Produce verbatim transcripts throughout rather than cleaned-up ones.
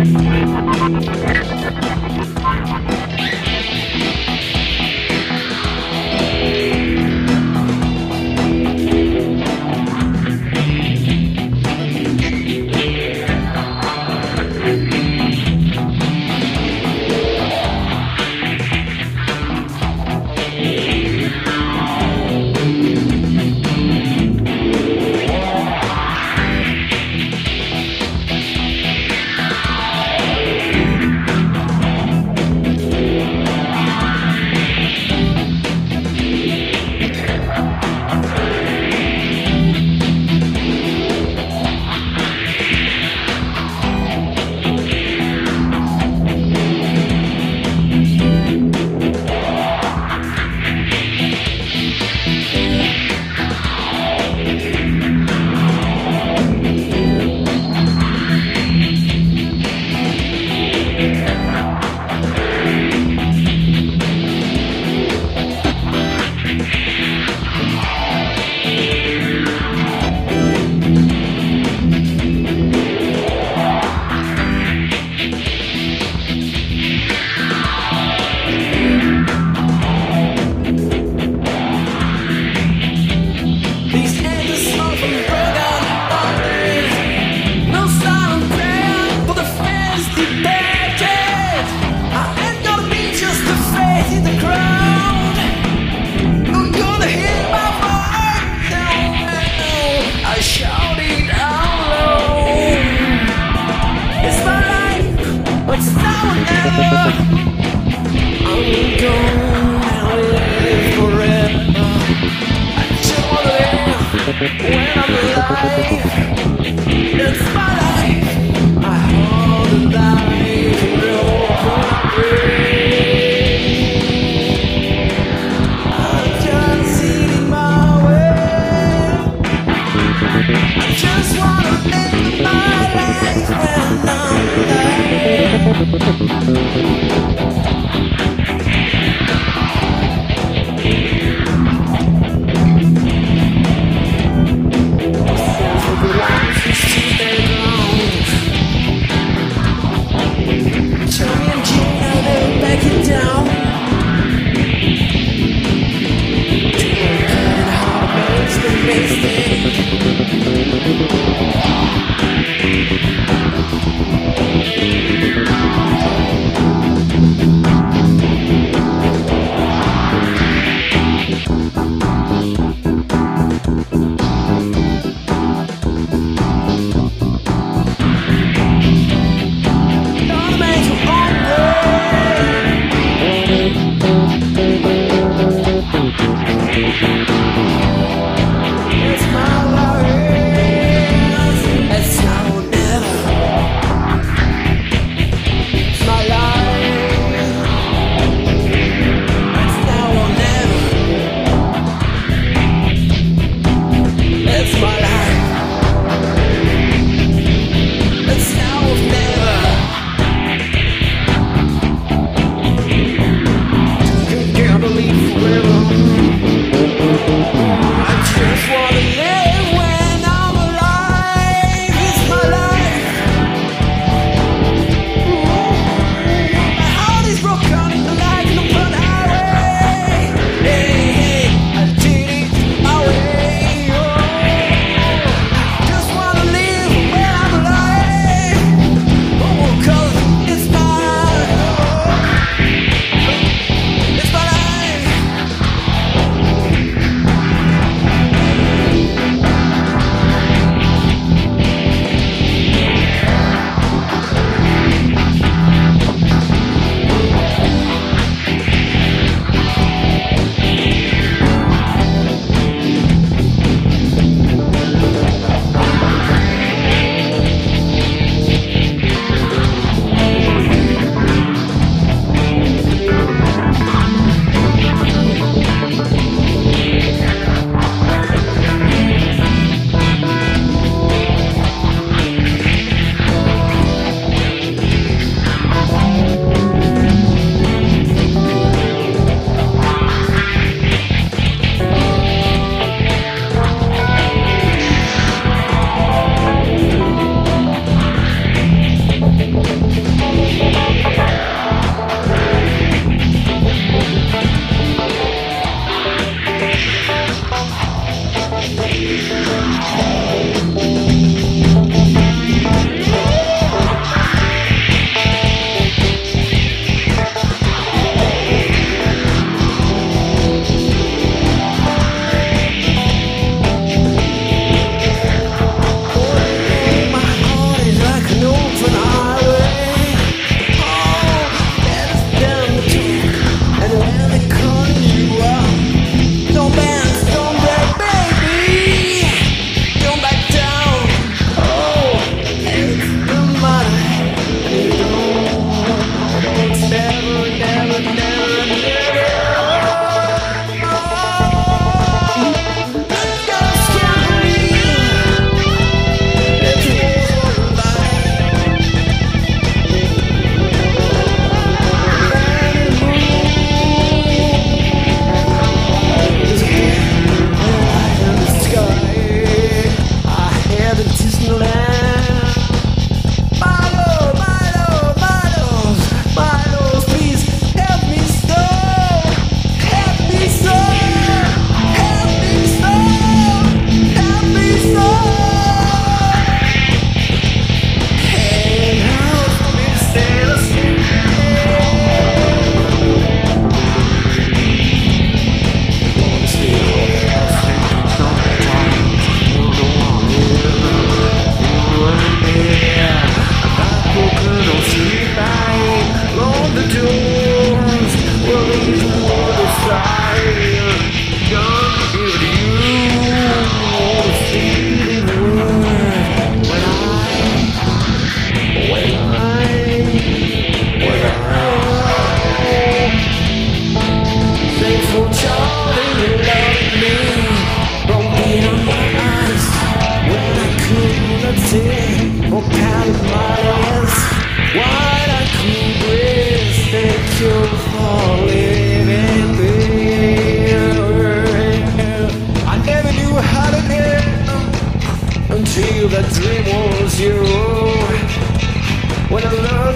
Thank you.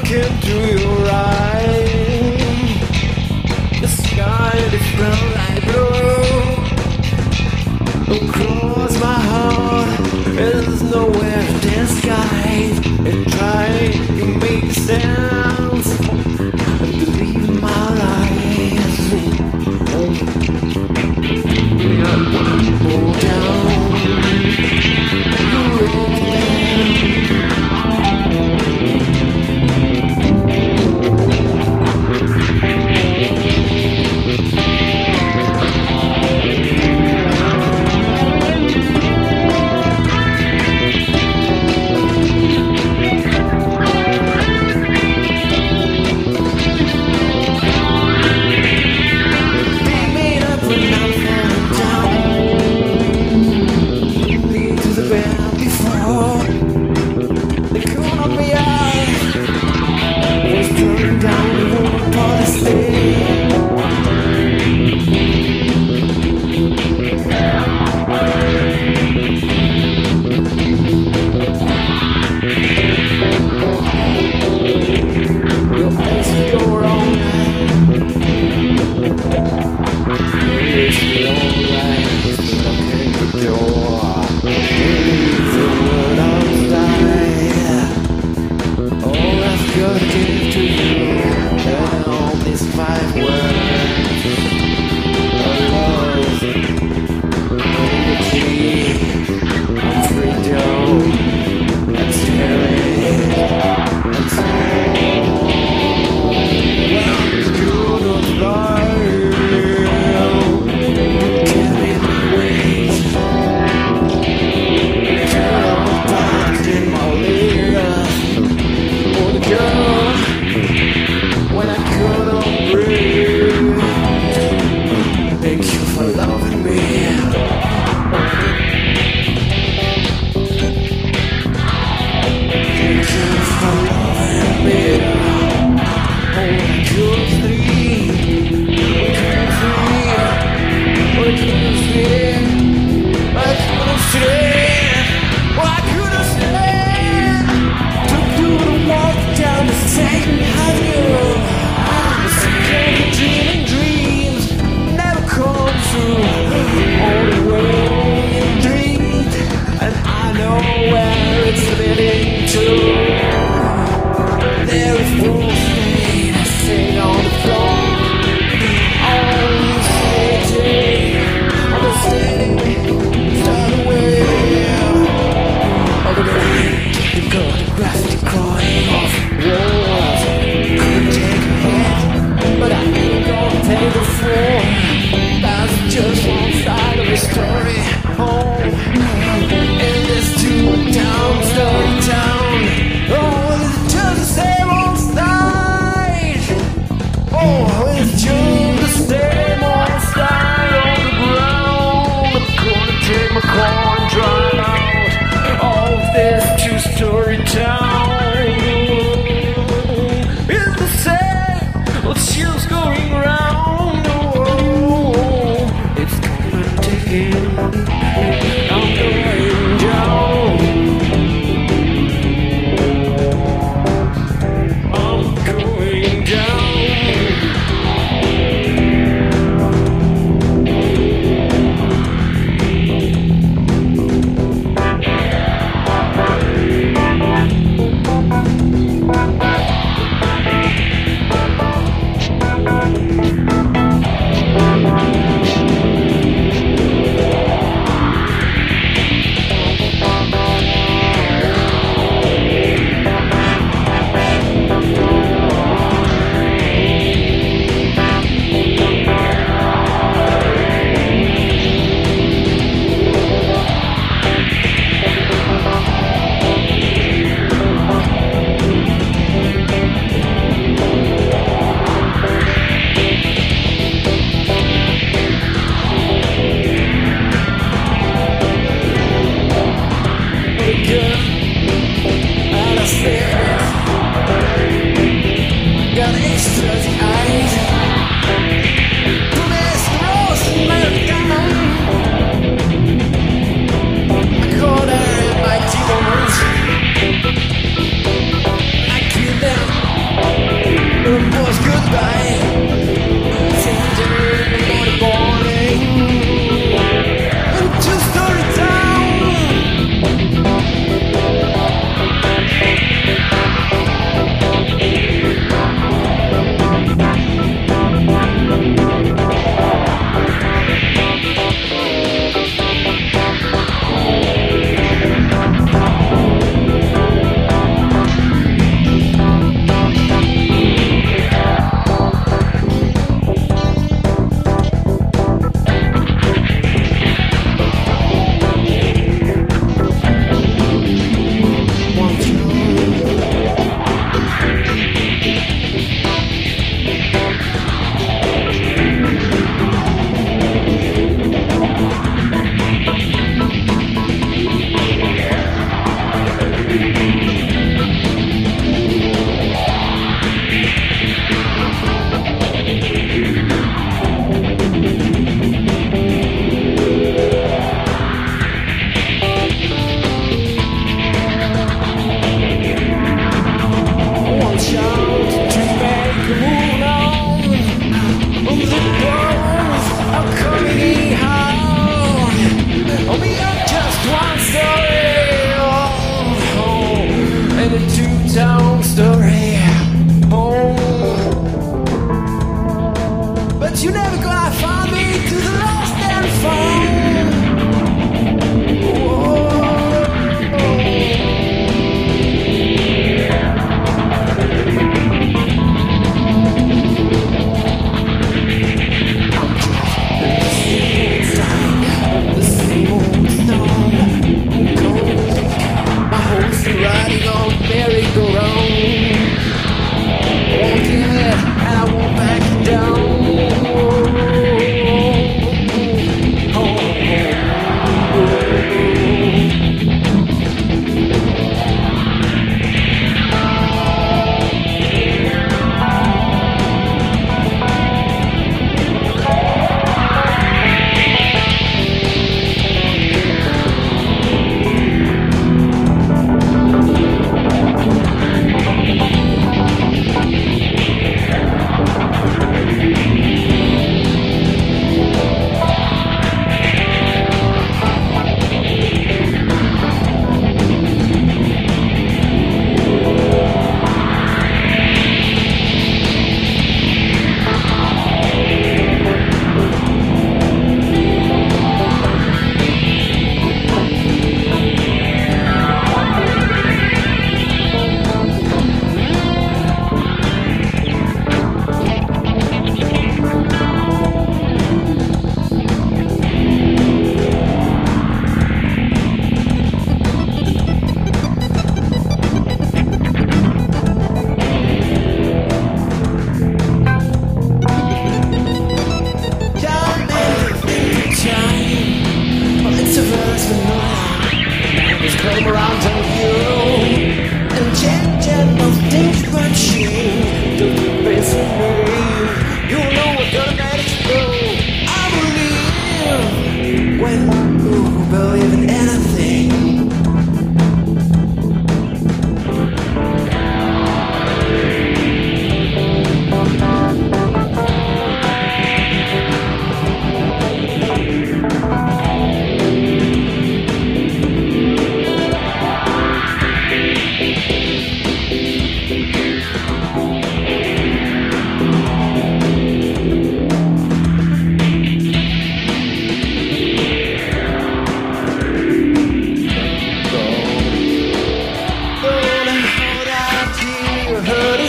look into your eyes, the sky is brown like blue. Across my heart, there's nowhere to disguise. And try to make sense and believe my lies. I wanna go down. When I couldn't breathe.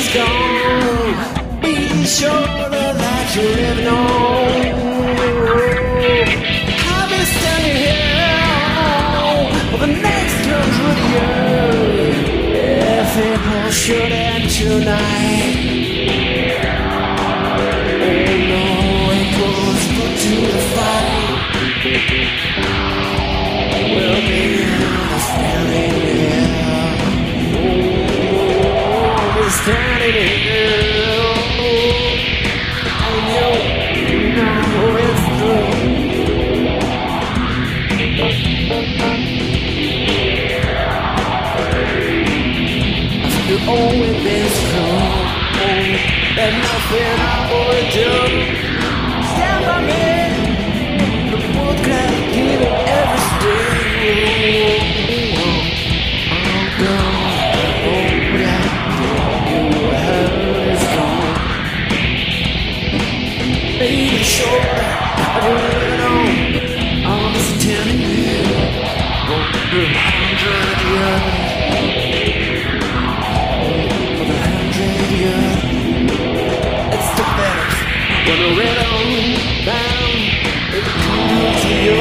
is gone. Be sure that you're living on. I'll be standing here for the next hundred years if it all should end tonight. Oh no, it goes put to the fight. We'll be standing here. Standing here, and you know it's true. After all we've been through, there's nothing I would do. Stand by me, the world can give it every step. I'm gone. Baby, sure, I don't know. I'm standing here for the hundred years. For the hundred years. It's the best when the rhythm down it comes to you.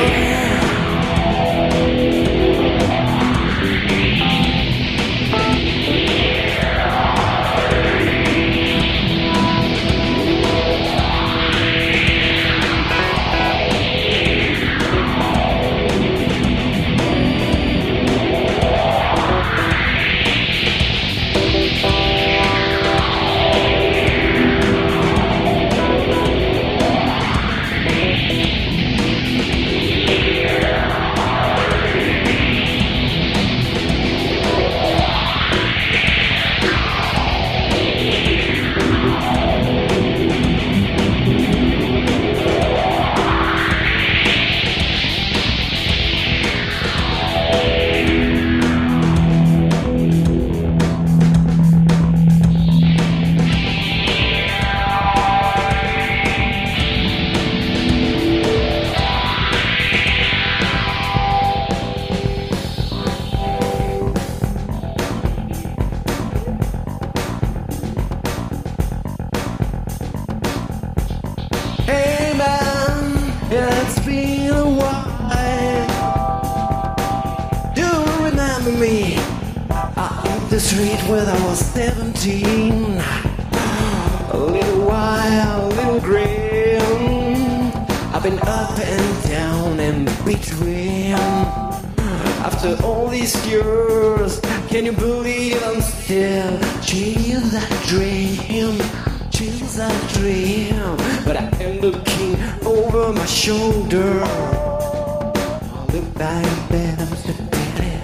It's been a while. Do you remember me? I hit the street when I was seventeen. A little wild, a little grim. I've been up and down and between. After all these years, can you believe I'm still chasing that dream? Chase that dream, but I am looking over my shoulder. Look like that I'm so dead.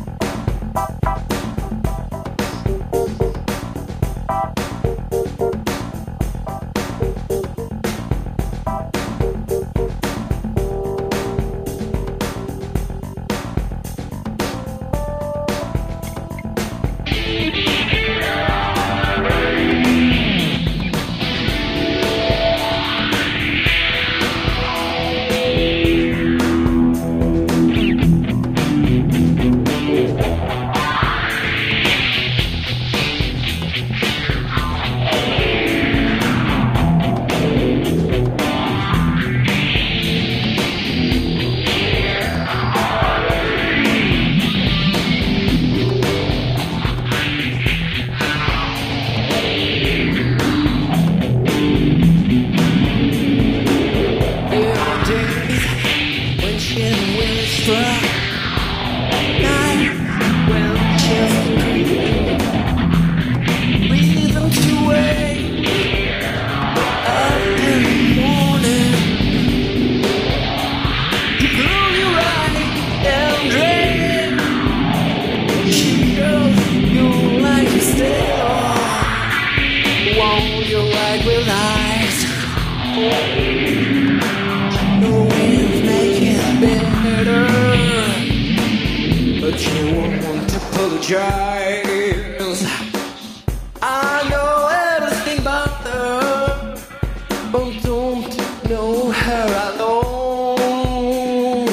Apologize. I know everything about her, but don't know her alone.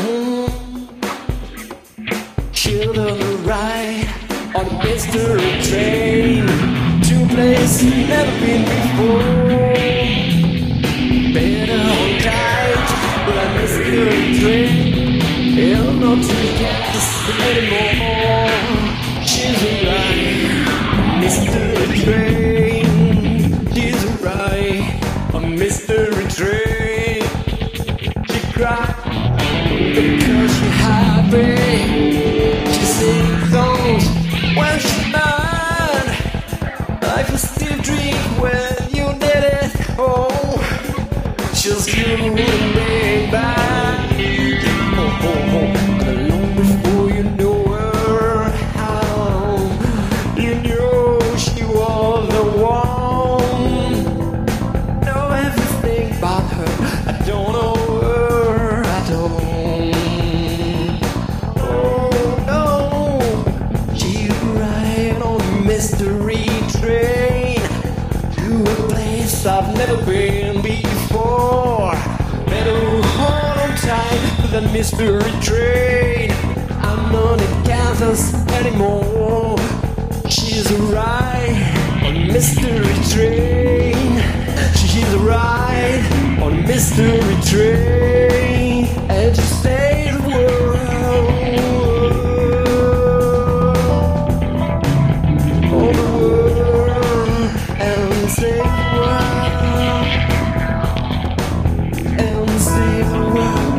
She'll on the right on the mystery train to place never been before. Better hold tight, but I miss your train. It'll not to get this anymore. She's alright, mystery train. She's alright, a mystery train. She cried because she's happy. She sings songs when she's mad. Life is still drink when you did it. Oh, just you and me back. Oh, oh, oh. Alone before you know her. How you knew she was the one. Know everything about her. I don't know her at all. Oh no, she's riding on a mystery train to a place I've never been before. Better hold on tight to that mystery train. I'm not in Kansas anymore. She's a ride on a mystery train. She's a ride on a mystery train. And she says the world, oh the world, and say the world, and say the world.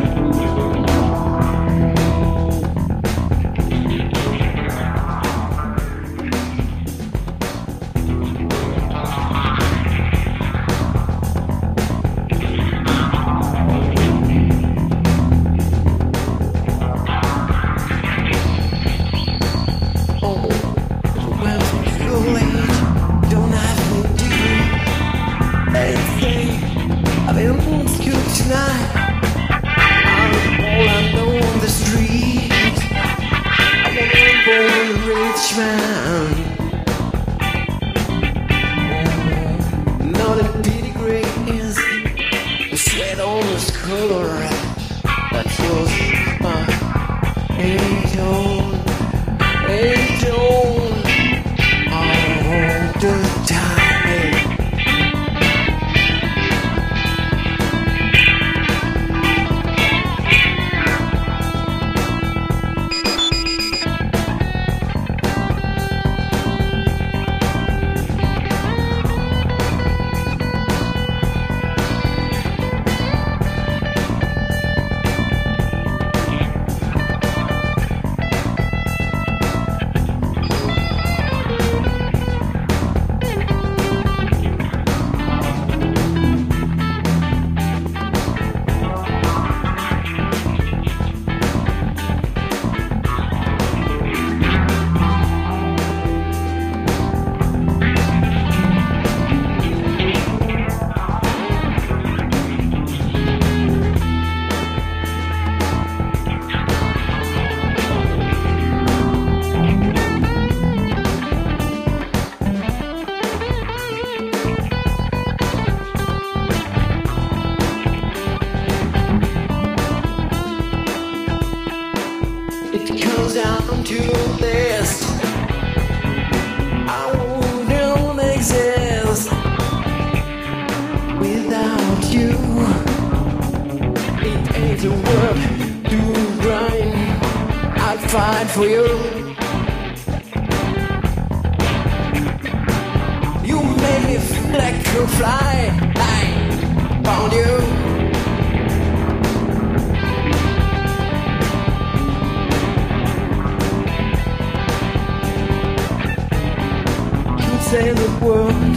Fight for you. You made me feel like a fly. I found you. You say the word.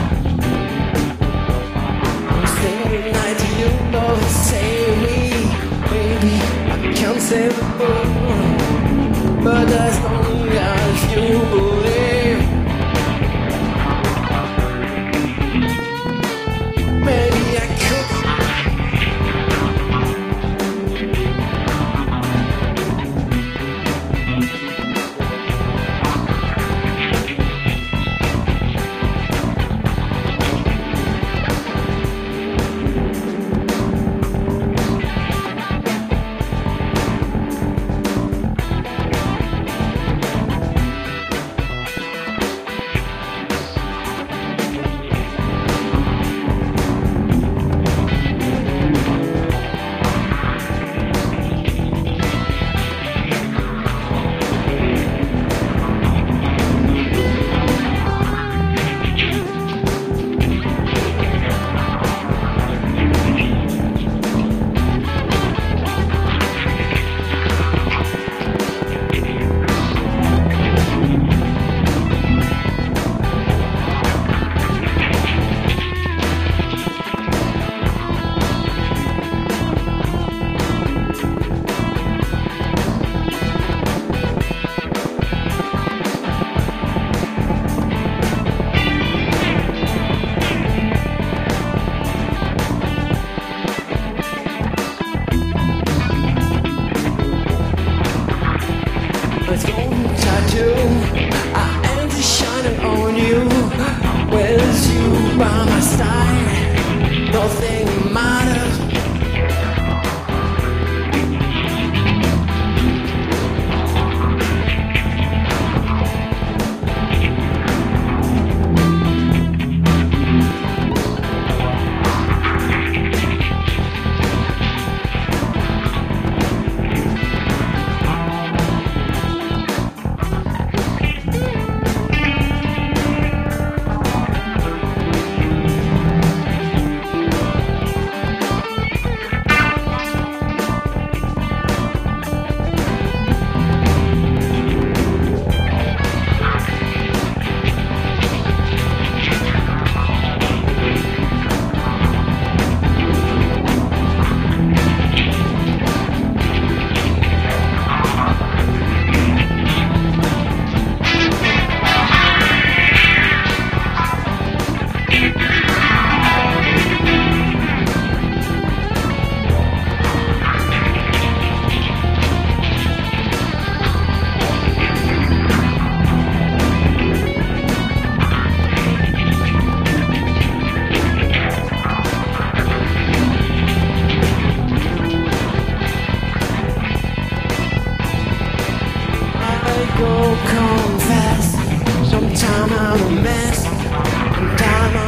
Say the night you know save me, baby. I can't say the word. But as long as you believe, maybe I could.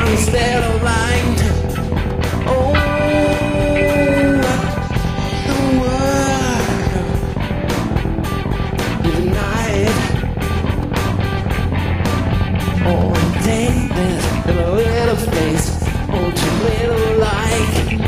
instead of blind. Oh, the world tonight. Oh, take this in a little space. Oh, too little like.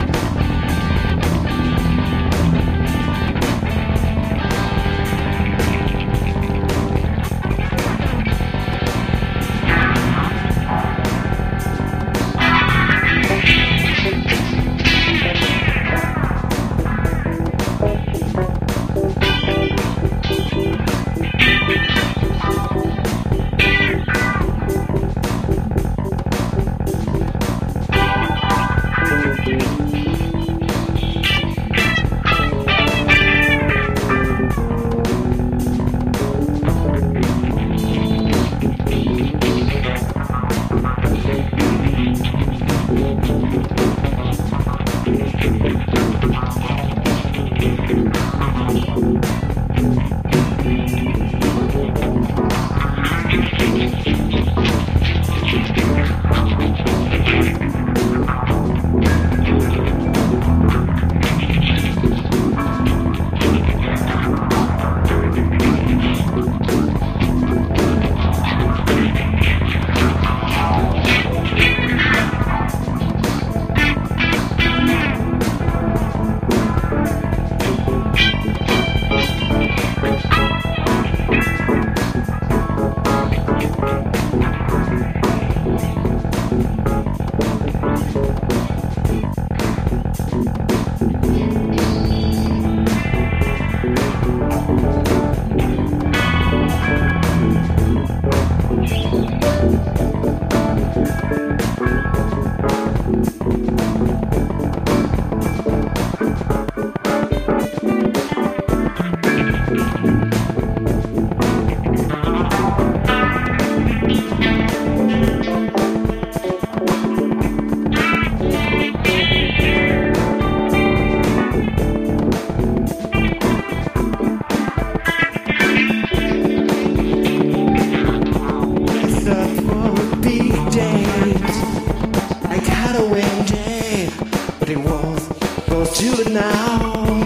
To it now.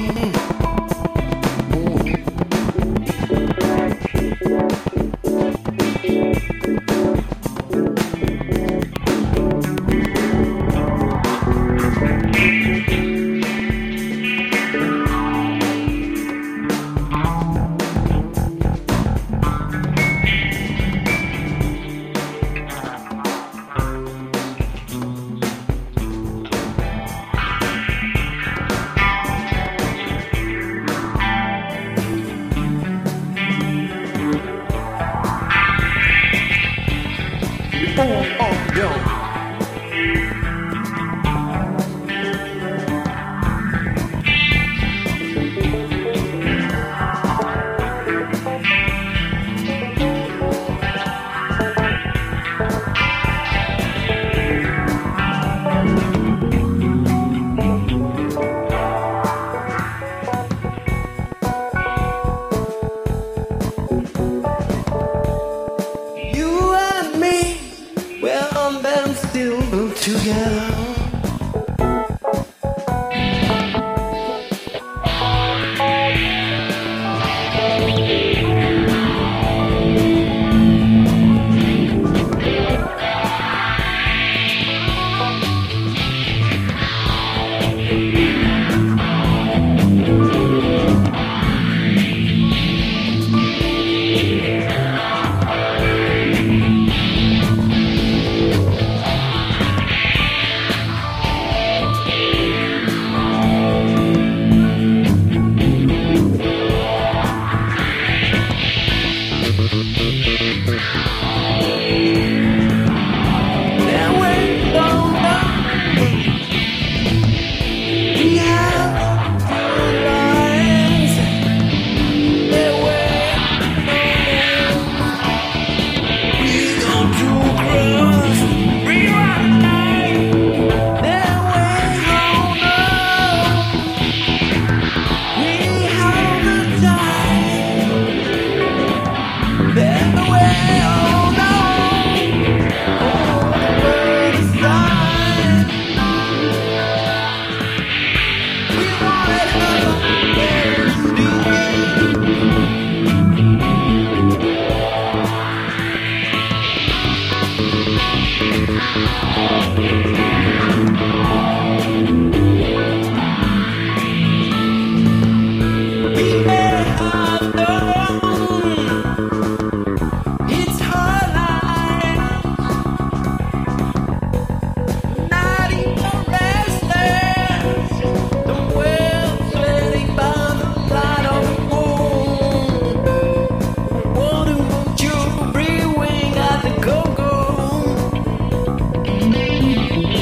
Oh, oh, yo. Still together. Go, go.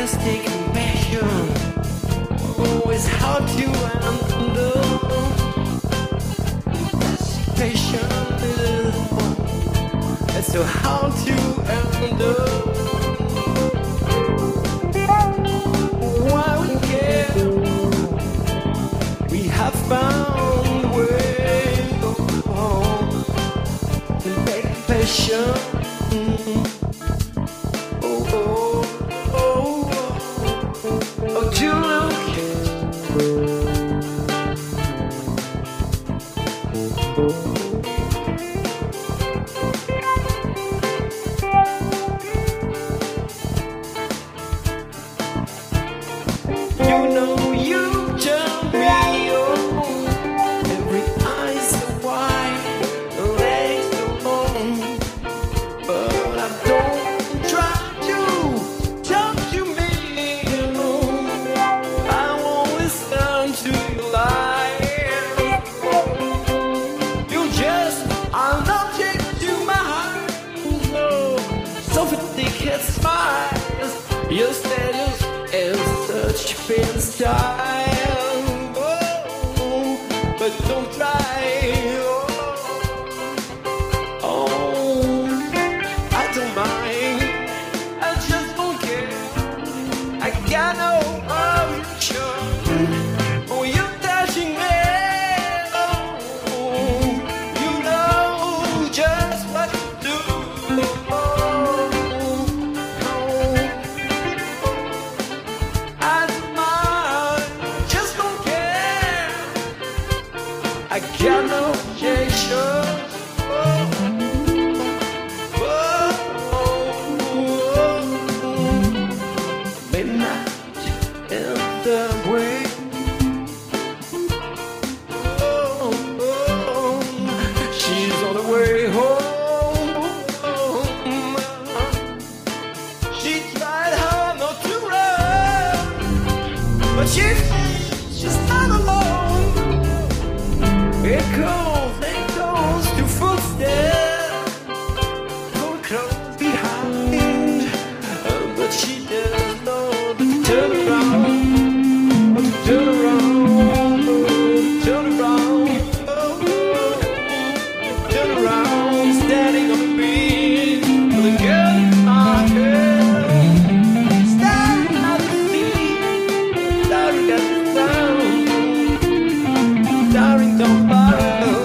mistaken passion. Oh, it's hard to handle. Passion is it's so hard to handle. Why we care? We have found a way home to make passion. Oh, oh, oh, oh, oh, to look. You know you turn me on. Every eye's so wide, the legs so long. But I don't try to talk to me alone. I won't listen to your lies. You just are not into my heart. No, so thick it smiles. Your status is such a thin style. Oh, but don't try. Oh, oh, I don't mind. I just don't care. I got no option. Oh, you're touching me. Oh, you know just what to do. Oh, oh, I don't mind. Just don't care. I got no objection. Oh, midnight in the way. Oh, oh, she's on the way home. She tried hard not to run, but she she's not alone. Echoes, echoes to footsteps, so close behind. Uh, but she doesn't know to turn around, to turn around, turn around, oh, turn around, standing on the beach with a girl in my head, staring at the sea, staring at the sound, staring down bottom.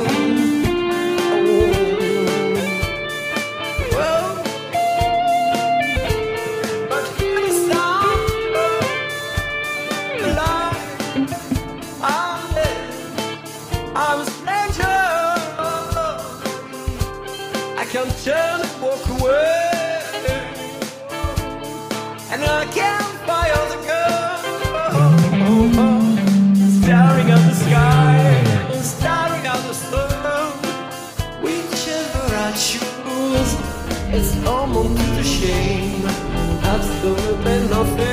Oh, but hear the sound of the light. I'm there. I'm a stranger. I can't turn and walk away, and I can't fire the gun. Staring at the sky, staring at the sun. Whichever I choose, it's almost a shame. Absolutely nothing.